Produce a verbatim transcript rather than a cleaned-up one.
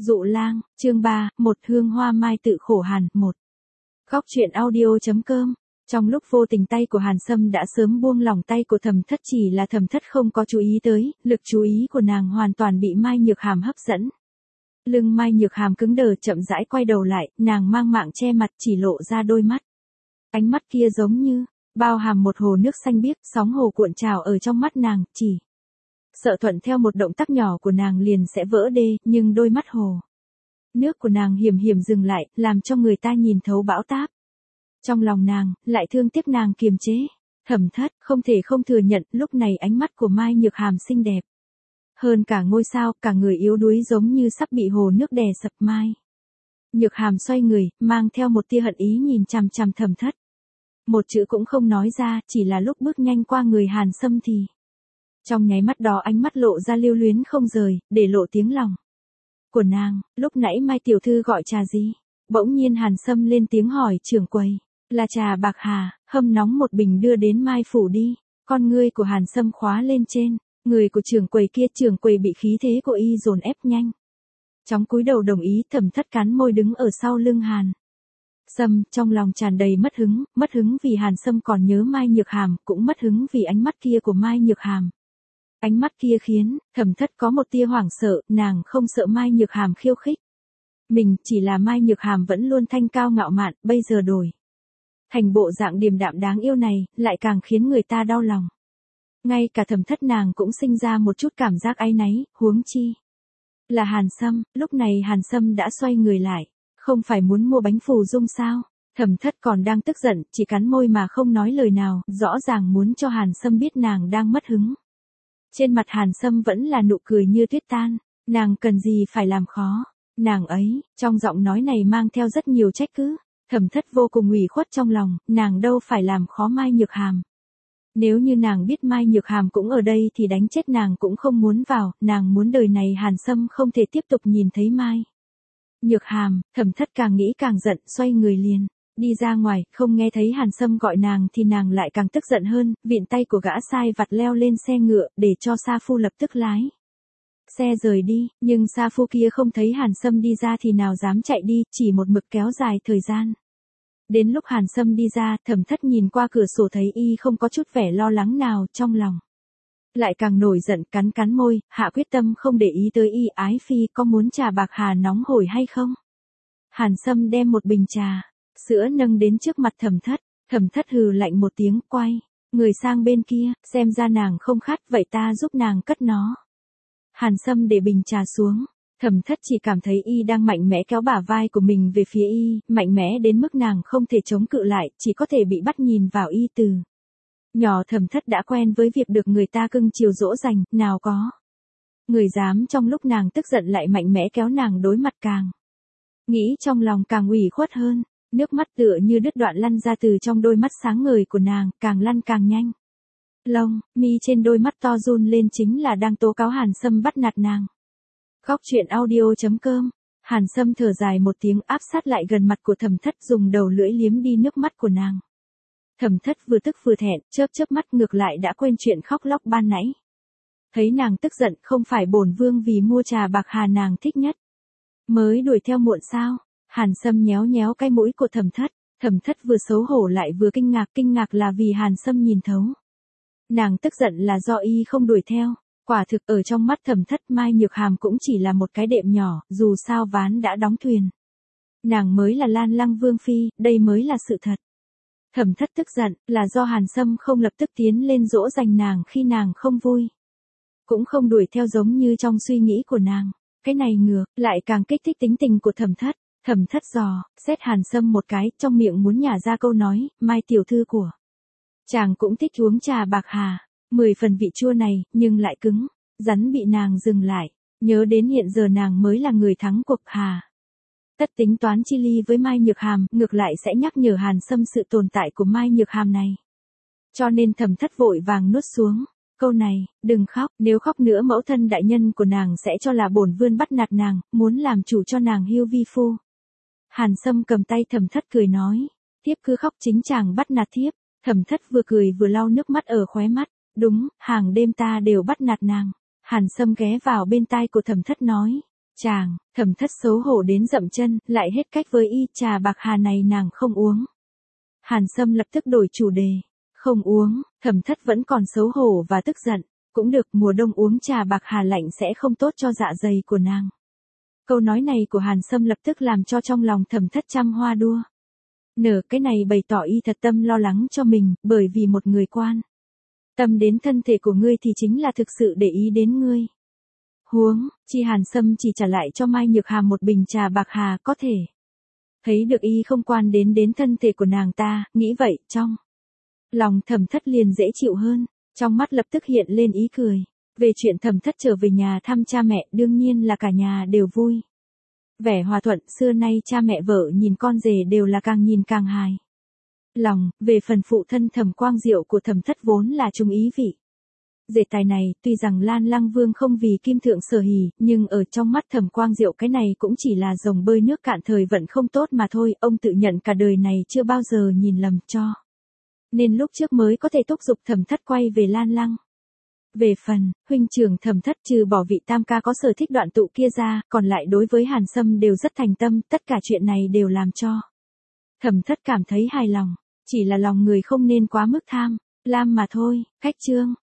Dụ lang, chương ba, một hương hoa mai tự khổ hàn, một. Góc truyện audio.com. Trong lúc vô tình tay của Hàn Sâm đã sớm buông lỏng tay của Thẩm Thất, chỉ là Thẩm Thất không có chú ý tới, lực chú ý của nàng hoàn toàn bị Mai Nhược Hàm hấp dẫn. Lưng Mai Nhược Hàm cứng đờ chậm rãi quay đầu lại, nàng mang mạng che mặt chỉ lộ ra đôi mắt. Ánh mắt kia giống như, bao hàm một hồ nước xanh biếc, sóng hồ cuộn trào ở trong mắt nàng, chỉ sợ thuận theo một động tác nhỏ của nàng liền sẽ vỡ đê, nhưng đôi mắt hồ nước của nàng hiểm hiểm dừng lại, làm cho người ta nhìn thấu bão táp. Trong lòng nàng, lại thương tiếc nàng kiềm chế. Thẩm Thất, không thể không thừa nhận, lúc này ánh mắt của Mai Nhược Hàm xinh đẹp hơn cả ngôi sao, cả người yếu đuối giống như sắp bị hồ nước đè sập. Mai Nhược Hàm xoay người, mang theo một tia hận ý nhìn chằm chằm Thẩm Thất. Một chữ cũng không nói ra, chỉ là lúc bước nhanh qua người Hàn Sâm thì trong nháy mắt đó ánh mắt lộ ra lưu luyến không rời, để lộ tiếng lòng của nàng. Lúc nãy Mai tiểu thư gọi trà gì? Bỗng nhiên Hàn Sâm lên tiếng hỏi trưởng quầy. Là trà bạc hà, hâm nóng một bình đưa đến Mai phủ đi. Con ngươi của Hàn Sâm khóa lên trên người của trưởng quầy kia. Trưởng quầy bị khí thế của y dồn ép nhanh chóng cúi đầu đồng ý. Thẩm Thất cắn môi đứng ở sau lưng Hàn Sâm, trong lòng tràn đầy mất hứng, mất hứng vì Hàn Sâm còn nhớ Mai Nhược Hàm, cũng mất hứng vì ánh mắt kia của Mai Nhược Hàm. Ánh mắt kia khiến Thẩm Thất có một tia hoảng sợ, nàng không sợ Mai Nhược Hàm khiêu khích mình, chỉ là Mai Nhược Hàm vẫn luôn thanh cao ngạo mạn, bây giờ đổi thành bộ dạng điềm đạm đáng yêu này, lại càng khiến người ta đau lòng. Ngay cả Thẩm Thất nàng cũng sinh ra một chút cảm giác áy náy, huống chi là Hàn Sâm. Lúc này Hàn Sâm đã xoay người lại, không phải muốn mua bánh phù dung sao? Thẩm Thất còn đang tức giận, chỉ cắn môi mà không nói lời nào, rõ ràng muốn cho Hàn Sâm biết nàng đang mất hứng. Trên mặt Hàn Sâm vẫn là nụ cười như tuyết tan, nàng cần gì phải làm khó nàng ấy, trong giọng nói này mang theo rất nhiều trách cứ. Thẩm Thất vô cùng ủy khuất trong lòng, nàng đâu phải làm khó Mai Nhược Hàm. Nếu như nàng biết Mai Nhược Hàm cũng ở đây thì đánh chết nàng cũng không muốn vào, nàng muốn đời này Hàn Sâm không thể tiếp tục nhìn thấy Mai Nhược Hàm. Thẩm Thất càng nghĩ càng giận, xoay người liền đi ra ngoài, không nghe thấy Hàn Sâm gọi nàng thì nàng lại càng tức giận hơn, vịn tay của gã sai vặt leo lên xe ngựa, để cho Sa Phu lập tức lái xe rời đi, nhưng Sa Phu kia không thấy Hàn Sâm đi ra thì nào dám chạy đi, chỉ một mực kéo dài thời gian. Đến lúc Hàn Sâm đi ra, Thẩm Thất nhìn qua cửa sổ thấy y không có chút vẻ lo lắng nào, trong lòng lại càng nổi giận, cắn cắn môi, hạ quyết tâm không để ý tới y. Ái phi, có muốn trà bạc hà nóng hổi hay không? Hàn Sâm đem một bình trà sữa nâng đến trước mặt Thẩm Thất. Thẩm Thất hừ lạnh một tiếng, quay người sang bên kia, xem ra nàng không khát, vậy ta giúp nàng cất nó. Hàn Sâm để bình trà xuống. Thẩm Thất chỉ cảm thấy y đang mạnh mẽ kéo bả vai của mình về phía y, mạnh mẽ đến mức nàng không thể chống cự lại, chỉ có thể bị bắt nhìn vào y. Từ nhỏ Thẩm Thất đã quen với việc được người ta cưng chiều dỗ dành, nào có người dám trong lúc nàng tức giận lại mạnh mẽ kéo nàng đối mặt. Càng nghĩ trong lòng càng ủy khuất hơn, nước mắt tựa như đứt đoạn lăn ra từ trong đôi mắt sáng ngời của nàng, càng lăn càng nhanh. Lông mi trên đôi mắt to run lên, chính là đang tố cáo Hàn Sâm bắt nạt nàng. Góc truyện audio.com. Hàn Sâm thở dài một tiếng, áp sát lại gần mặt của Thẩm Thất, dùng đầu lưỡi liếm đi nước mắt của nàng. Thẩm Thất vừa tức vừa thẹn, chớp chớp mắt, ngược lại đã quên chuyện khóc lóc ban nãy. Thấy nàng tức giận, không phải bổn vương vì mua trà bạc hà nàng thích nhất mới đuổi theo muộn sao? Hàn Sâm nhéo nhéo cái mũi của Thẩm Thất. Thẩm Thất vừa xấu hổ lại vừa kinh ngạc, kinh ngạc là vì Hàn Sâm nhìn thấu nàng tức giận là do y không đuổi theo. Quả thực ở trong mắt Thẩm Thất, Mai Nhược Hàm cũng chỉ là một cái đệm nhỏ, dù sao ván đã đóng thuyền. Nàng mới là Lan Lăng Vương Phi, đây mới là sự thật. Thẩm Thất tức giận, là do Hàn Sâm không lập tức tiến lên dỗ dành nàng khi nàng không vui. Cũng không đuổi theo giống như trong suy nghĩ của nàng. Cái này ngược, lại càng kích thích tính tình của Thẩm Thất. Thẩm Thất dò, xét Hàn Sâm một cái, trong miệng muốn nhả ra câu nói, Mai tiểu thư của chàng cũng thích uống trà bạc hà. Mười phần vị chua này, nhưng lại cứng rắn bị nàng dừng lại. Nhớ đến hiện giờ nàng mới là người thắng cuộc, hà tất tính toán chi ly với Mai Nhược Hàm, ngược lại sẽ nhắc nhở Hàn Sâm sự tồn tại của Mai Nhược Hàm này. Cho nên Thẩm Thất vội vàng nuốt xuống câu này. Đừng khóc, nếu khóc nữa mẫu thân đại nhân của nàng sẽ cho là bổn vương bắt nạt nàng, muốn làm chủ cho nàng hưu vi phu. Hàn Sâm cầm tay Thẩm Thất cười nói, thiếp cứ khóc chính chàng bắt nạt thiếp. Thẩm Thất vừa cười vừa lau nước mắt ở khóe mắt. Đúng, hàng đêm ta đều bắt nạt nàng. Hàn Sâm ghé vào bên tai của Thẩm Thất nói, Chàng, Thẩm Thất xấu hổ đến dậm chân, lại hết cách với y, trà bạc hà này nàng không uống. Hàn Sâm lập tức đổi chủ đề. Không uống, Thẩm Thất vẫn còn xấu hổ và tức giận. Cũng được, mùa đông uống trà bạc hà lạnh sẽ không tốt cho dạ dày của nàng. Câu nói này của Hàn Sâm lập tức làm cho trong lòng Thẩm Thất trăm hoa đua. Nở cái này bày tỏ y thật tâm lo lắng cho mình, bởi vì một người quan tâm đến thân thể của ngươi thì chính là thực sự để ý đến ngươi. Huống, chi Hàn Sâm chỉ trả lại cho Mai Nhược Hàm một bình trà bạc hà có thể. Thấy được y không quan đến đến thân thể của nàng ta, nghĩ vậy, trong lòng Thẩm Thất liền dễ chịu hơn, trong mắt lập tức hiện lên ý cười. Về chuyện Thẩm Thất trở về nhà thăm cha mẹ đương nhiên là cả nhà đều vui. Vẻ hòa thuận, xưa nay cha mẹ vợ nhìn con rể đều là càng nhìn càng hài lòng. Về phần phụ thân Thẩm Quang Diệu của Thẩm Thất vốn là trung ý vị rể tài này, tuy rằng Lan Lăng Vương không vì kim thượng sở hỉ, nhưng ở trong mắt Thẩm Quang Diệu cái này cũng chỉ là rồng bơi nước cạn thời vận không tốt mà thôi, ông tự nhận cả đời này chưa bao giờ nhìn lầm cho. Nên lúc trước mới có thể thúc giục Thẩm Thất quay về Lan Lăng. Về phần, huynh trưởng Thẩm Thất trừ bỏ vị tam ca có sở thích đoạn tụ kia ra, còn lại đối với Hàn Sâm đều rất thành tâm, tất cả chuyện này đều làm cho Thẩm Thất cảm thấy hài lòng, chỉ là lòng người không nên quá mức tham lam mà thôi. Khách chương